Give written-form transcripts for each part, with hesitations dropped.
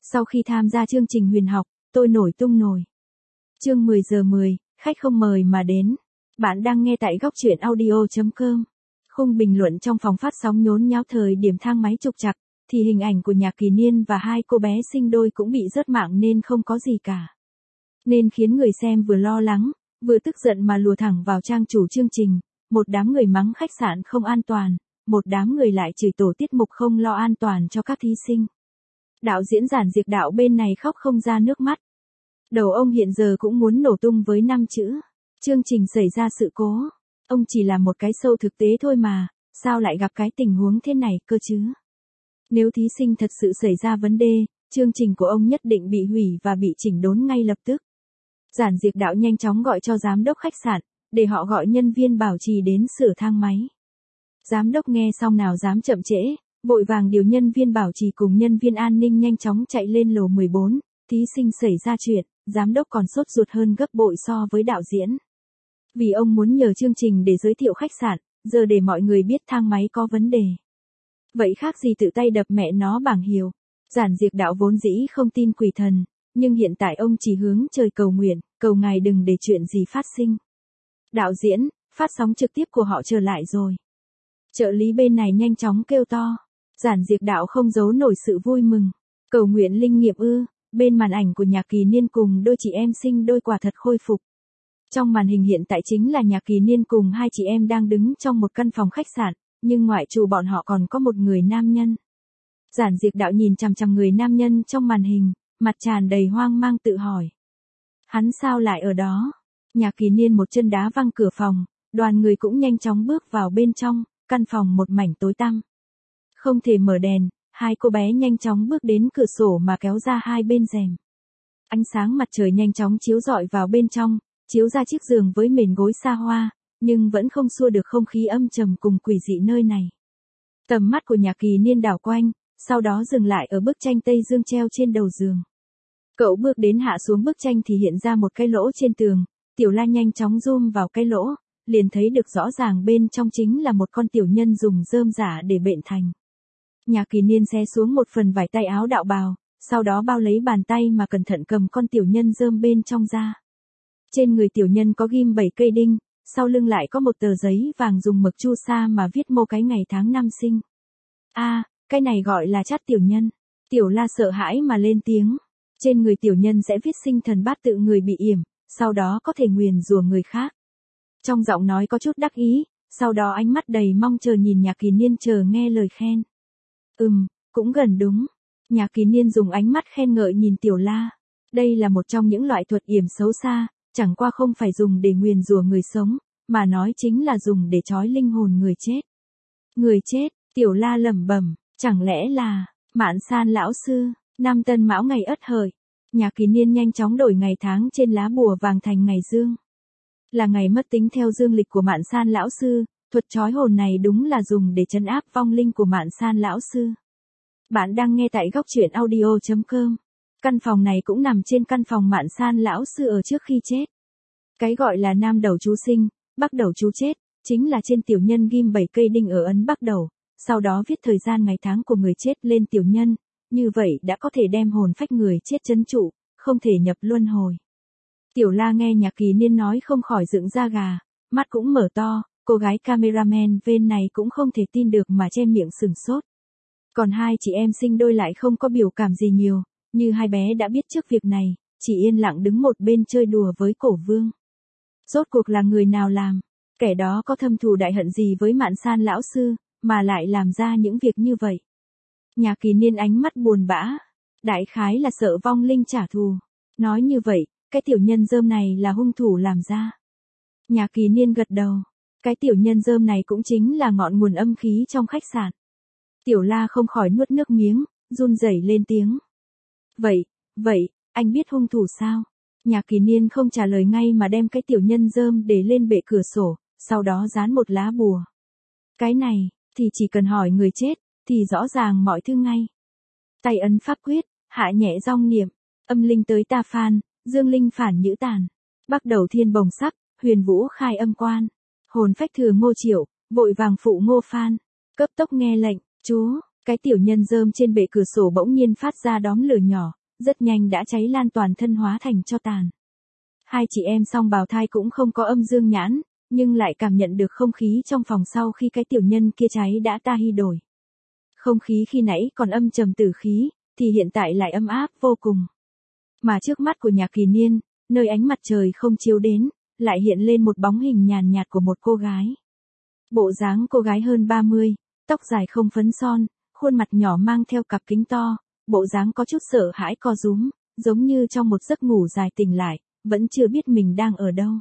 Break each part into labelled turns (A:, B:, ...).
A: Sau khi tham gia chương trình huyền học, tôi nổi tung nổi. Chương 10 giờ 10, khách không mời mà đến. Bạn đang nghe tại góc truyện audio.com. Khung bình luận trong phòng phát sóng nhốn nháo thời điểm thang máy trục trặc, thì hình ảnh của Nhạc Kỳ Niên và hai cô bé sinh đôi cũng bị rớt mạng nên không có gì cả. Nên khiến người xem vừa lo lắng, vừa tức giận mà lùa thẳng vào trang chủ chương trình, một đám người mắng khách sạn không an toàn, một đám người lại chửi tổ tiết mục không lo an toàn cho các thí sinh. Đạo diễn Giản Diệc Đạo bên này khóc không ra nước mắt. Đầu ông hiện giờ cũng muốn nổ tung với 5 chữ. Chương trình xảy ra sự cố. Ông chỉ là một cái show thực tế thôi mà, sao lại gặp cái tình huống thế này cơ chứ? Nếu thí sinh thật sự xảy ra vấn đề, chương trình của ông nhất định bị hủy và bị chỉnh đốn ngay lập tức. Giản Diệc Đạo nhanh chóng gọi cho giám đốc khách sạn, để họ gọi nhân viên bảo trì đến sửa thang máy. Giám đốc nghe xong nào dám chậm trễ, vội vàng điều nhân viên bảo trì cùng nhân viên an ninh nhanh chóng chạy lên lầu 14, thí sinh xảy ra chuyện, giám đốc còn sốt ruột hơn gấp bội so với đạo diễn. Vì ông muốn nhờ chương trình để giới thiệu khách sạn, giờ để mọi người biết thang máy có vấn đề. Vậy khác gì tự tay đập mẹ nó bảng hiệu. Giản Diệc Đạo vốn dĩ không tin quỷ thần, nhưng hiện tại ông chỉ hướng trời cầu nguyện, cầu ngài đừng để chuyện gì phát sinh. Đạo diễn, phát sóng trực tiếp của họ trở lại rồi. Trợ lý bên này nhanh chóng kêu to. Giản Diệc Đạo không giấu nổi sự vui mừng. Cầu nguyện linh nghiệm ư? Bên màn ảnh của Nhạc Kỳ Niên cùng đôi chị em sinh đôi quả thật khôi phục. Trong màn hình hiện tại chính là Nhạc Kỳ Niên cùng hai chị em đang đứng trong một căn phòng khách sạn, nhưng ngoại trừ bọn họ còn có một người nam nhân. Giản Diệc Đạo nhìn chằm chằm người nam nhân trong màn hình, mặt tràn đầy hoang mang tự hỏi. Hắn sao lại ở đó? Nhạc Kỳ Niên một chân đá văng cửa phòng, đoàn người cũng nhanh chóng bước vào bên trong, căn phòng một mảnh tối tăm. Không thể mở đèn, hai cô bé nhanh chóng bước đến cửa sổ mà kéo ra hai bên rèm. Ánh sáng mặt trời nhanh chóng chiếu rọi vào bên trong, chiếu ra chiếc giường với mền gối xa hoa, nhưng vẫn không xua được không khí âm trầm cùng quỷ dị nơi này. Tầm mắt của Nhạc Kỳ Niên đảo quanh, sau đó dừng lại ở bức tranh Tây Dương treo trên đầu giường. Cậu bước đến hạ xuống bức tranh thì hiện ra một cái lỗ trên tường, Tiểu La nhanh chóng zoom vào cái lỗ, liền thấy được rõ ràng bên trong chính là một con tiểu nhân dùng rơm giả để bện thành. Nhạc Kỳ Niên xé xuống một phần vải tay áo đạo bào, sau đó bao lấy bàn tay mà cẩn thận cầm con tiểu nhân rơm bên trong ra. Trên người tiểu nhân có ghim 7 cây đinh, sau lưng lại có một tờ giấy vàng dùng mực chu sa mà viết mô cái ngày tháng năm sinh. Cái này gọi là chát tiểu nhân. Tiểu La sợ hãi mà lên tiếng. Trên người tiểu nhân sẽ viết sinh thần bát tự người bị yểm, sau đó có thể nguyền rủa người khác. Trong giọng nói có chút đắc ý, sau đó ánh mắt đầy mong chờ nhìn Nhạc Kỳ Niên chờ nghe lời khen. Cũng gần đúng. Nhạc Kỳ Niên dùng ánh mắt khen ngợi nhìn Tiểu La. Đây là một trong những loại thuật yểm xấu xa, chẳng qua không phải dùng để nguyền rủa người sống, mà nói chính là dùng để trói linh hồn người chết. Người chết, Tiểu La lẩm bẩm, chẳng lẽ là Mạn San lão sư, năm Tân Mão ngày Ất Hợi. Nhạc Kỳ Niên nhanh chóng đổi ngày tháng trên lá bùa vàng thành ngày dương. Là ngày mất tính theo dương lịch của Mạn San lão sư, thuật trói hồn này đúng là dùng để trấn áp vong linh của Mạn San lão sư. Bạn đang nghe tại góc truyện audio.com. Căn phòng này cũng nằm trên căn phòng Mạn San lão sư ở trước khi chết. Cái gọi là nam đầu chú sinh, bắc đầu chú chết, chính là trên tiểu nhân ghim 7 cây đinh ở ấn bắc đầu, sau đó viết thời gian ngày tháng của người chết lên tiểu nhân, như vậy đã có thể đem hồn phách người chết trấn trụ, không thể nhập luân hồi. Tiểu La nghe Nhạc Kỳ Niên nói không khỏi dựng da gà, mắt cũng mở to, cô gái cameraman bên này cũng không thể tin được mà che miệng sửng sốt. Còn hai chị em sinh đôi lại không có biểu cảm gì nhiều, như hai bé đã biết trước việc này, chỉ yên lặng đứng một bên chơi đùa với Cổ Vương. Rốt cuộc là người nào làm? Kẻ đó có thâm thù đại hận gì với Mạn San lão sư, mà lại làm ra những việc như vậy? Nhạc Kỳ Niên ánh mắt buồn bã. Đại khái là sợ vong linh trả thù. Nói như vậy, cái tiểu nhân rơm này là hung thủ làm ra. Nhạc Kỳ Niên gật đầu. Cái tiểu nhân rơm này cũng chính là ngọn nguồn âm khí trong khách sạn. Tiểu La không khỏi nuốt nước miếng, run rẩy lên tiếng. Vậy, anh biết hung thủ sao? Nhạc Kỳ Niên không trả lời ngay mà đem cái tiểu nhân rơm để lên bệ cửa sổ, sau đó dán một lá bùa. Cái này, thì chỉ cần hỏi người chết, thì rõ ràng mọi thứ ngay. Tay ấn pháp quyết, hạ nhẹ dong niệm, âm linh tới ta phan, dương linh phản nhữ tàn. Bắc đầu thiên bồng sắc, huyền vũ khai âm quan. Hồn phách thừa Ngô Triệu, vội vàng phụ Ngô Phan. Cấp tốc nghe lệnh, chú, Cái tiểu nhân rơm trên bệ cửa sổ bỗng nhiên phát ra đốm lửa nhỏ, rất nhanh đã cháy lan toàn thân hóa thành tro tàn. Hai chị em song bào thai cũng không có âm dương nhãn, nhưng lại cảm nhận được không khí trong phòng sau khi cái tiểu nhân kia cháy đã thay đổi. Không khí khi nãy còn âm trầm tử khí, thì hiện tại lại ấm áp vô cùng. Mà trước mắt của Nhạc Kỳ Niên, nơi ánh mặt trời không chiếu đến, lại hiện lên một bóng hình nhàn nhạt của một cô gái. Bộ dáng cô gái hơn 30, tóc dài không phấn son, khuôn mặt nhỏ mang theo cặp kính to, bộ dáng có chút sợ hãi co rúm, giống như trong một giấc ngủ dài tỉnh lại, vẫn chưa biết mình đang ở đâu.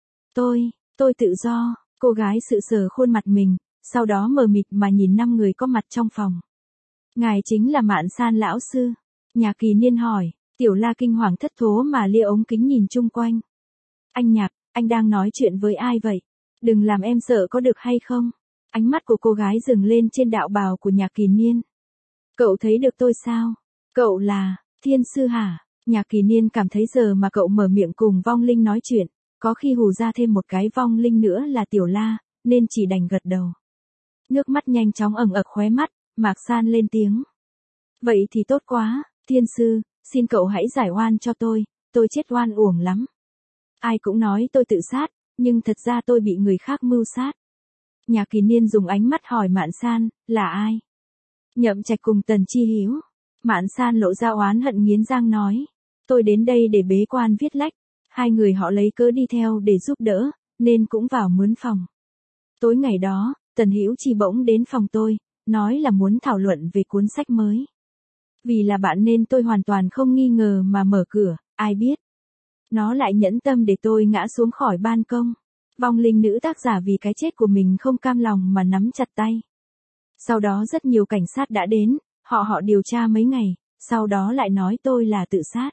A: Tôi tự do, cô gái sự sờ khuôn mặt mình, sau đó mờ mịt mà nhìn 5 người có mặt trong phòng. Ngài chính là Mạn San lão sư? Nhạc Kỳ Niên hỏi. Tiểu La kinh hoàng thất thố mà lia ống kính nhìn chung quanh. Anh Nhạc, anh đang nói chuyện với ai vậy? Đừng làm em sợ có được hay không? Ánh mắt của cô gái dừng lên trên đạo bào của Nhạc Kỳ Niên. Cậu thấy được tôi sao? Cậu là Thiên Sư hả? Nhạc Kỳ Niên cảm thấy giờ mà cậu mở miệng cùng vong linh nói chuyện, có khi hù ra thêm một cái vong linh nữa là Tiểu La, nên chỉ đành gật đầu. Nước mắt nhanh chóng ẩn ực khóe mắt, Mạc San lên tiếng. Vậy thì tốt quá, Thiên Sư, xin cậu hãy giải oan cho tôi chết oan uổng lắm. Ai cũng nói tôi tự sát, nhưng thật ra tôi bị người khác mưu sát. Nhạc Kỳ Niên dùng ánh mắt hỏi Mạn San, là ai? Nhậm Trạch cùng Tần Chi Hiếu. Mạn San lộ ra oán hận nghiến răng nói. Tôi đến đây để bế quan viết lách. Hai người họ lấy cớ đi theo để giúp đỡ, nên cũng vào mướn phòng. Tối ngày đó, Tần Hữu Chi bỗng đến phòng tôi, nói là muốn thảo luận về cuốn sách mới. Vì là bạn nên tôi hoàn toàn không nghi ngờ mà mở cửa, ai biết. Nó lại nhẫn tâm để tôi ngã xuống khỏi ban công. Vong linh nữ tác giả vì cái chết của mình không cam lòng mà nắm chặt tay. Sau đó rất nhiều cảnh sát đã đến, họ điều tra mấy ngày, sau đó lại nói tôi là tự sát.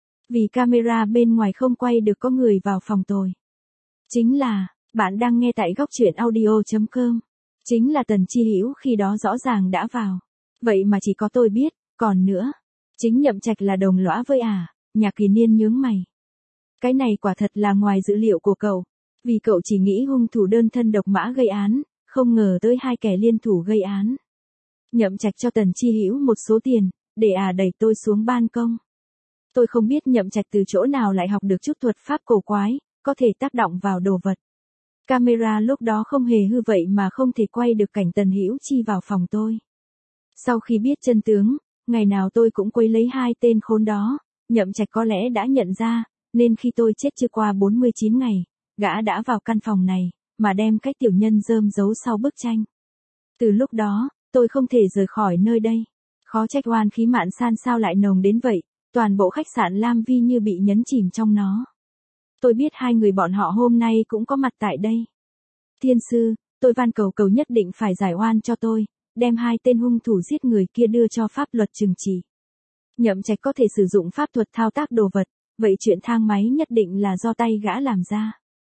A: Vì camera bên ngoài không quay được có người vào phòng tôi. Chính là, bạn đang nghe tại góc truyện audio.com. Chính là Tần Chi Hữu khi đó rõ ràng đã vào. Vậy mà chỉ có tôi biết, còn nữa. Chính Nhậm Trạch là đồng lõa với Nhạc Kỳ Niên nhướng mày. Cái này quả thật là ngoài dữ liệu của cậu. Vì cậu chỉ nghĩ hung thủ đơn thân độc mã gây án, không ngờ tới hai kẻ liên thủ gây án. Nhậm Trạch cho Tần Chi Hữu một số tiền, để đẩy tôi xuống ban công. Tôi không biết Nhậm Trạch từ chỗ nào lại học được chút thuật pháp cổ quái, có thể tác động vào đồ vật. Camera lúc đó không hề hư vậy mà không thể quay được cảnh Tần Hữu Chi vào phòng tôi. Sau khi biết chân tướng, ngày nào tôi cũng quấy lấy hai tên khốn đó, Nhậm Trạch có lẽ đã nhận ra, nên khi tôi chết chưa qua 49 ngày, gã đã vào căn phòng này, mà đem cái tiểu nhân rơm giấu sau bức tranh. Từ lúc đó, tôi không thể rời khỏi nơi đây. Khó trách oan khí Mạn San sao lại nồng đến vậy, toàn bộ khách sạn Lam Vi như bị nhấn chìm trong nó. Tôi biết hai người bọn họ hôm nay cũng có mặt tại đây. Thiên Sư, tôi van cầu nhất định phải giải oan cho tôi, đem hai tên hung thủ giết người kia đưa cho pháp luật trừng trị. Nhậm Trạch có thể sử dụng pháp thuật thao tác đồ vật, vậy chuyện thang máy nhất định là do tay gã làm ra.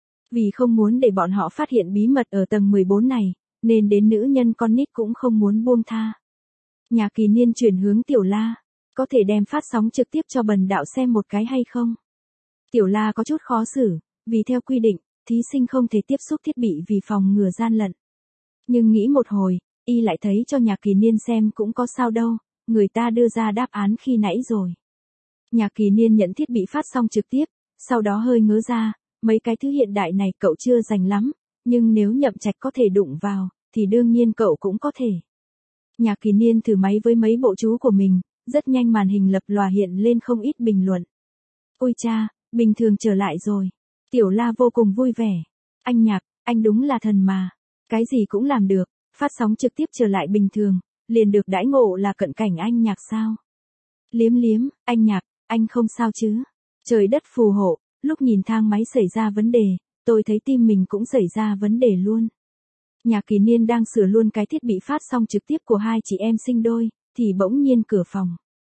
A: Vì không muốn để bọn họ phát hiện bí mật ở tầng 14 này, nên đến nữ nhân con nít cũng không muốn buông tha. Nhạc Kỳ Niên chuyển hướng Tiểu La, có thể đem phát sóng trực tiếp cho bần đạo xem một cái hay không? Tiểu La có chút khó xử, vì theo quy định, thí sinh không thể tiếp xúc thiết bị vì phòng ngừa gian lận. Nhưng nghĩ một hồi, y lại thấy cho Nhạc Kỳ Niên xem cũng có sao đâu, người ta đưa ra đáp án khi nãy rồi. Nhạc Kỳ Niên nhận thiết bị phát sóng trực tiếp, sau đó hơi ngớ ra, mấy cái thứ hiện đại này cậu chưa rành lắm, nhưng nếu Nhậm Trạch có thể đụng vào, thì đương nhiên cậu cũng có thể. Nhạc Kỳ Niên thử máy với mấy bộ chú của mình, rất nhanh màn hình lập lòa hiện lên không ít bình luận. Ôi cha, bình thường trở lại rồi. Tiểu La vô cùng vui vẻ. Anh Nhạc, anh đúng là thần mà. Cái gì cũng làm được, phát sóng trực tiếp trở lại bình thường, liền được đãi ngộ là cận cảnh anh Nhạc sao? Liếm, anh Nhạc, anh không sao chứ? Trời đất phù hộ, lúc nhìn thang máy xảy ra vấn đề, tôi thấy tim mình cũng xảy ra vấn đề luôn. Nhạc Kỳ Niên đang sửa luôn cái thiết bị phát sóng trực tiếp của hai chị em sinh đôi, thì bỗng nhiên cửa phòng.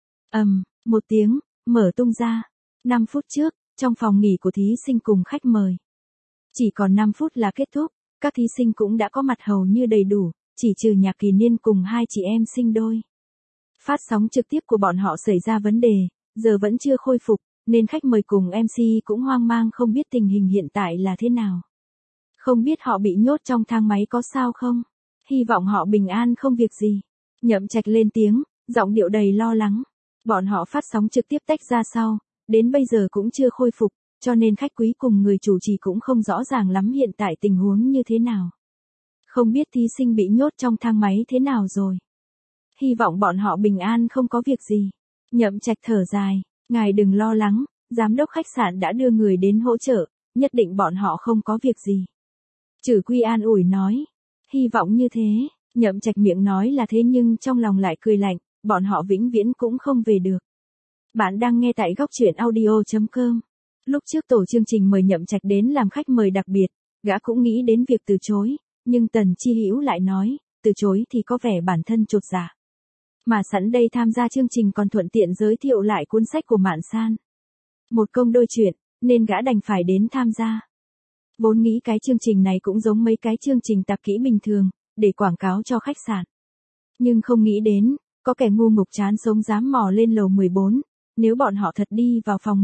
A: Một tiếng, mở tung ra. 5 phút trước, trong phòng nghỉ của thí sinh cùng khách mời. Chỉ còn 5 phút là kết thúc, các thí sinh cũng đã có mặt hầu như đầy đủ, chỉ trừ Nhạc Kỳ Niên cùng hai chị em sinh đôi. Phát sóng trực tiếp của bọn họ xảy ra vấn đề, giờ vẫn chưa khôi phục, nên khách mời cùng MC cũng hoang mang không biết tình hình hiện tại là thế nào. Không biết họ bị nhốt trong thang máy có sao không? Hy vọng họ bình an không việc gì. Nhậm Trạch lên tiếng, giọng điệu đầy lo lắng. Bọn họ phát sóng trực tiếp tách ra sau, đến bây giờ cũng chưa khôi phục, cho nên khách quý cùng người chủ trì cũng không rõ ràng lắm hiện tại tình huống như thế nào. Không biết thí sinh bị nhốt trong thang máy thế nào rồi. Hy vọng bọn họ bình an không có việc gì. Nhậm Trạch thở dài, ngài đừng lo lắng, giám đốc khách sạn đã đưa người đến hỗ trợ, nhất định bọn họ không có việc gì. Trử Quy an ủi nói, hy vọng như thế. Nhậm Trạch miệng nói là thế nhưng trong lòng lại cười lạnh, bọn họ vĩnh viễn cũng không về được. Bạn đang nghe tại góc truyện audio.com. Lúc trước tổ chương trình mời Nhậm Trạch đến làm khách mời đặc biệt, gã cũng nghĩ đến việc từ chối, nhưng Tần Chi Hữu lại nói, từ chối thì có vẻ bản thân chột dạ. Mà sẵn đây tham gia chương trình còn thuận tiện giới thiệu lại cuốn sách của Mạn San. Một công đôi chuyện, nên gã đành phải đến tham gia. Vốn nghĩ cái chương trình này cũng giống mấy cái chương trình tạp kỹ bình thường, để quảng cáo cho khách sạn. Nhưng không nghĩ đến, có kẻ ngu ngục chán sống dám mò lên lầu 14, nếu bọn họ thật đi vào phòng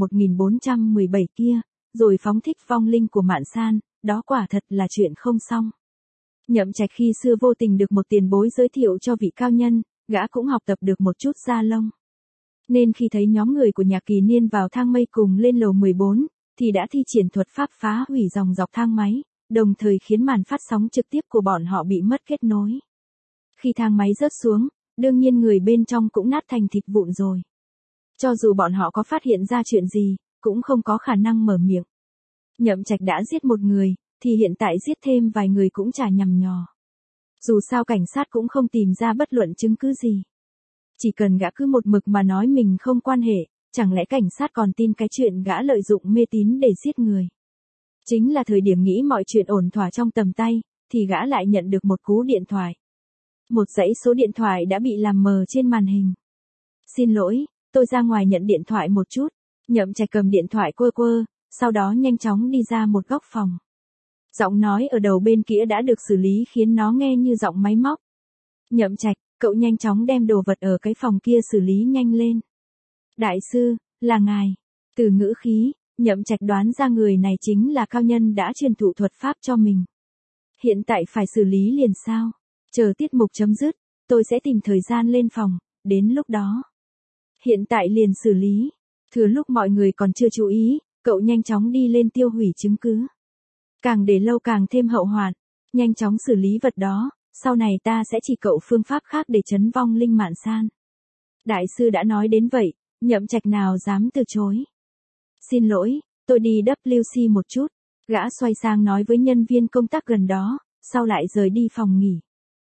A: 1417 kia, rồi phóng thích vong linh của Mạn San, đó quả thật là chuyện không xong. Nhậm Trạch khi xưa vô tình được một tiền bối giới thiệu cho vị cao nhân, gã cũng học tập được một chút da lông. Nên khi thấy nhóm người của Nhạc Kỳ Niên vào thang mây cùng lên lầu 14, thì đã thi triển thuật pháp phá hủy dòng dọc thang máy, đồng thời khiến màn phát sóng trực tiếp của bọn họ bị mất kết nối. Khi thang máy rớt xuống, đương nhiên người bên trong cũng nát thành thịt vụn rồi. Cho dù bọn họ có phát hiện ra chuyện gì, cũng không có khả năng mở miệng. Nhậm Trạch đã giết một người, thì hiện tại giết thêm vài người cũng chả nhằm nhò. Dù sao cảnh sát cũng không tìm ra bất luận chứng cứ gì. Chỉ cần gã cứ một mực mà nói mình không quan hệ, chẳng lẽ cảnh sát còn tin cái chuyện gã lợi dụng mê tín để giết người. Chính là thời điểm nghĩ mọi chuyện ổn thỏa trong tầm tay, thì gã lại nhận được một cú điện thoại. Một dãy số điện thoại đã bị làm mờ trên màn hình. Xin lỗi, tôi ra ngoài nhận điện thoại một chút. Nhậm Trạch cầm điện thoại quơ quơ, sau đó nhanh chóng đi ra một góc phòng. Giọng nói ở đầu bên kia đã được xử lý khiến nó nghe như giọng máy móc. Nhậm Trạch, cậu nhanh chóng đem đồ vật ở cái phòng kia xử lý nhanh lên. Đại sư, là ngài. Từ ngữ khí, Nhậm Trạch đoán ra người này chính là cao nhân đã truyền thụ thuật pháp cho mình. Hiện tại phải xử lý liền sao? Chờ tiết mục chấm dứt, tôi sẽ tìm thời gian lên phòng, đến lúc đó. Hiện tại liền xử lý. Thừa lúc mọi người còn chưa chú ý, cậu nhanh chóng đi lên tiêu hủy chứng cứ. Càng để lâu càng thêm hậu hoạn, nhanh chóng xử lý vật đó, sau này ta sẽ chỉ cậu phương pháp khác để trấn vong linh Mạn San. Đại sư đã nói đến vậy, Nhậm Trạch nào dám từ chối. Xin lỗi, tôi đi WC một chút. Gã xoay sang nói với nhân viên công tác gần đó, sau lại rời đi phòng nghỉ.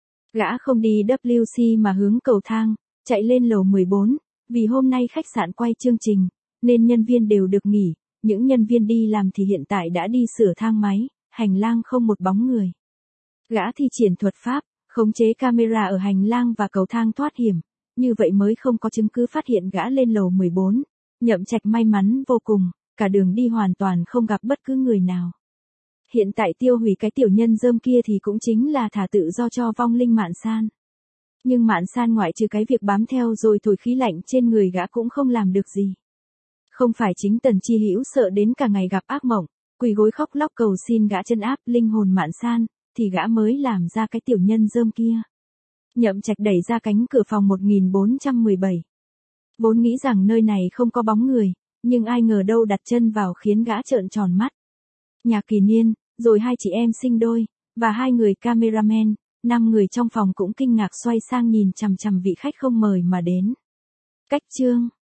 A: Gã không đi WC mà hướng cầu thang, chạy lên lầu 14, vì hôm nay khách sạn quay chương trình, nên nhân viên đều được nghỉ, những nhân viên đi làm thì hiện tại đã đi sửa thang máy, hành lang không một bóng người. Gã thi triển thuật pháp, khống chế camera ở hành lang và cầu thang thoát hiểm, như vậy mới không có chứng cứ phát hiện gã lên lầu 14. Nhậm Trạch may mắn vô cùng, cả đường đi hoàn toàn không gặp bất cứ người nào. Hiện tại tiêu hủy cái tiểu nhân dơm kia thì cũng chính là thả tự do cho vong linh Mạn San. Nhưng Mạn San ngoại trừ cái việc bám theo rồi thổi khí lạnh trên người gã cũng không làm được gì. Không phải chính Tần Chi Hữu sợ đến cả ngày gặp ác mộng, quỳ gối khóc lóc cầu xin gã trấn áp linh hồn Mạn San, thì gã mới làm ra cái tiểu nhân dơm kia. Nhậm Trạch đẩy ra cánh cửa phòng 1417. Vốn nghĩ rằng nơi này không có bóng người, nhưng ai ngờ đâu đặt chân vào khiến gã trợn tròn mắt. Nhạc Kỳ Niên, rồi hai chị em sinh đôi, và hai người cameraman, 5 người trong phòng cũng kinh ngạc xoay sang nhìn chằm chằm vị khách không mời mà đến. Cách chương